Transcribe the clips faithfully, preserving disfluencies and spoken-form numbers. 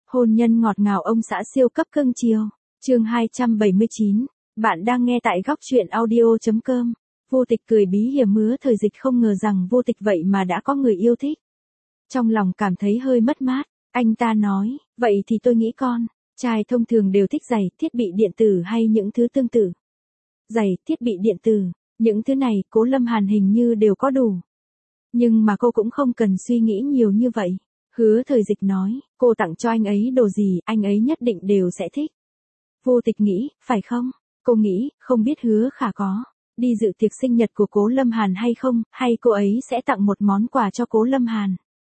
Hôn nhân ngọt ngào ông xã siêu cấp cưng chiều. Chương hai trăm bảy mươi chín. Bạn đang nghe tại góc truyện audio chấm com. Vô Tịch cười bí hiểm Hứa Thời Dịch không ngờ rằng Vô Tịch vậy mà đã có người yêu thích. Trong lòng cảm thấy hơi mất mát, anh ta nói, vậy thì tôi nghĩ con, trai thông thường đều thích giày, thiết bị điện tử hay những thứ tương tự. Giày, thiết bị điện tử, những thứ này Cố Lâm Hàn hình như đều có đủ. Nhưng mà cô cũng không cần suy nghĩ nhiều như vậy. Hứa Thời Dịch nói, cô tặng cho anh ấy đồ gì, anh ấy nhất định đều sẽ thích. Vô Tịch nghĩ, phải không? Cô nghĩ, không biết Hứa Khả có đi dự tiệc sinh nhật của Cố Lâm Hàn hay không, hay cô ấy sẽ tặng một món quà cho Cố Lâm Hàn.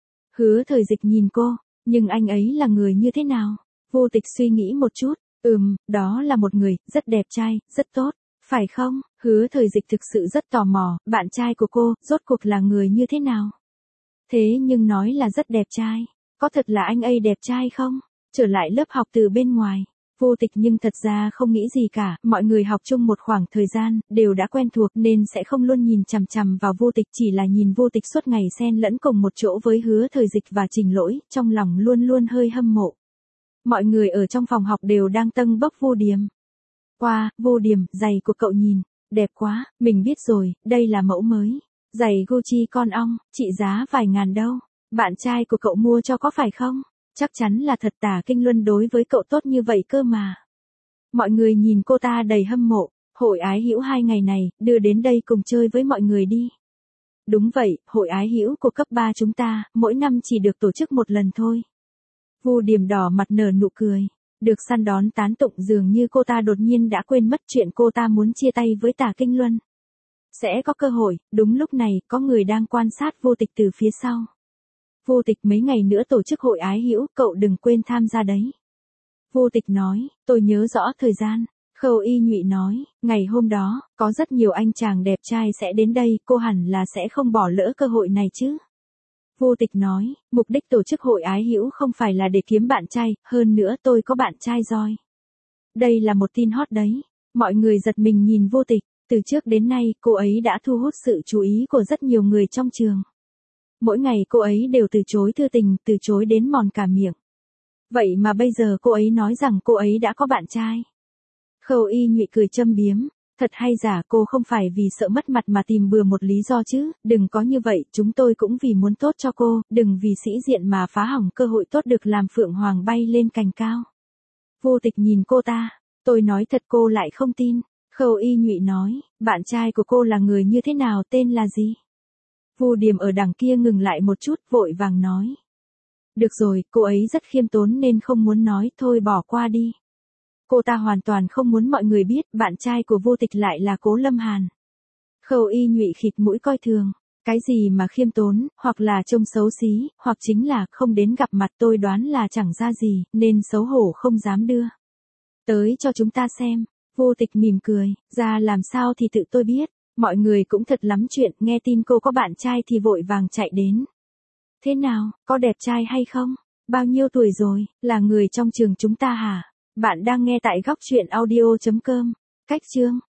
Hứa Thời Dịch nhìn cô, nhưng anh ấy là người như thế nào? Vô Tịch suy nghĩ một chút, ừm, đó là một người, rất đẹp trai, rất tốt, phải không? Hứa Thời Dịch thực sự rất tò mò, bạn trai của cô, rốt cuộc là người như thế nào? Thế nhưng nói là rất đẹp trai, có thật là anh ấy đẹp trai không? Trở lại lớp học từ bên ngoài, Vô Tịch nhưng thật ra không nghĩ gì cả, mọi người học chung một khoảng thời gian, đều đã quen thuộc nên sẽ không luôn nhìn chằm chằm vào Vô Tịch, chỉ là nhìn Vô Tịch suốt ngày xen lẫn cùng một chỗ với Hứa Thời Dịch và Trình Lỗi, trong lòng luôn luôn hơi hâm mộ. Mọi người ở trong phòng học đều đang tâng bốc Vô Điềm. Qua, Vô Điềm, giày của cậu nhìn, đẹp quá, mình biết rồi, đây là mẫu mới. Giày Gucci con ong, trị giá vài ngàn đâu. Bạn trai của cậu mua cho có phải không? Chắc chắn là thật Tả Kinh Luân đối với cậu tốt như vậy cơ mà. Mọi người nhìn cô ta đầy hâm mộ, hội ái hữu hai ngày này, đưa đến đây cùng chơi với mọi người đi. Đúng vậy, hội ái hữu của cấp ba chúng ta, mỗi năm chỉ được tổ chức một lần thôi. Vô Điềm đỏ mặt nở nụ cười. Được săn đón tán tụng dường như cô ta đột nhiên đã quên mất chuyện cô ta muốn chia tay với Tả Kinh Luân. Sẽ có cơ hội, đúng lúc này, có người đang quan sát Vô Tịch từ phía sau. Vô Tịch mấy ngày nữa tổ chức hội ái hữu, cậu đừng quên tham gia đấy. Vô Tịch nói, tôi nhớ rõ thời gian. Khâu Y Nhụy nói, ngày hôm đó, có rất nhiều anh chàng đẹp trai sẽ đến đây, cô hẳn là sẽ không bỏ lỡ cơ hội này chứ. Vô Tịch nói, mục đích tổ chức hội ái hữu không phải là để kiếm bạn trai, hơn nữa tôi có bạn trai rồi. Đây là một tin hot đấy. Mọi người giật mình nhìn Vô Tịch. Từ trước đến nay, cô ấy đã thu hút sự chú ý của rất nhiều người trong trường. Mỗi ngày cô ấy đều từ chối thư tình, từ chối đến mòn cả miệng. Vậy mà bây giờ cô ấy nói rằng cô ấy đã có bạn trai. Khâu Y Nhụy cười châm biếm, thật hay giả, cô không phải vì sợ mất mặt mà tìm bừa một lý do chứ, đừng có như vậy, chúng tôi cũng vì muốn tốt cho cô, đừng vì sĩ diện mà phá hỏng cơ hội tốt được làm phượng hoàng bay lên cành cao. Vô Tịch nhìn cô ta, tôi nói thật cô lại không tin. Khâu Y Nhụy nói, bạn trai của cô là người như thế nào, tên là gì? Vô Điềm ở đằng kia ngừng lại một chút, vội vàng nói. Được rồi, cô ấy rất khiêm tốn nên không muốn nói, thôi bỏ qua đi. Cô ta hoàn toàn không muốn mọi người biết, bạn trai của Vô Tịch lại là Cố Lâm Hàn. Khâu Y Nhụy khịt mũi coi thường, cái gì mà khiêm tốn, hoặc là trông xấu xí, hoặc chính là không đến gặp mặt, tôi đoán là chẳng ra gì, nên xấu hổ không dám đưa tới cho chúng ta xem. Vô Tịch mỉm cười, ra làm sao thì tự tôi biết, mọi người cũng thật lắm chuyện, nghe tin cô có bạn trai thì vội vàng chạy đến. Thế nào, có đẹp trai hay không? Bao nhiêu tuổi rồi, là người trong trường chúng ta hả? Bạn đang nghe tại góc truyện audio chấm com. Cách chương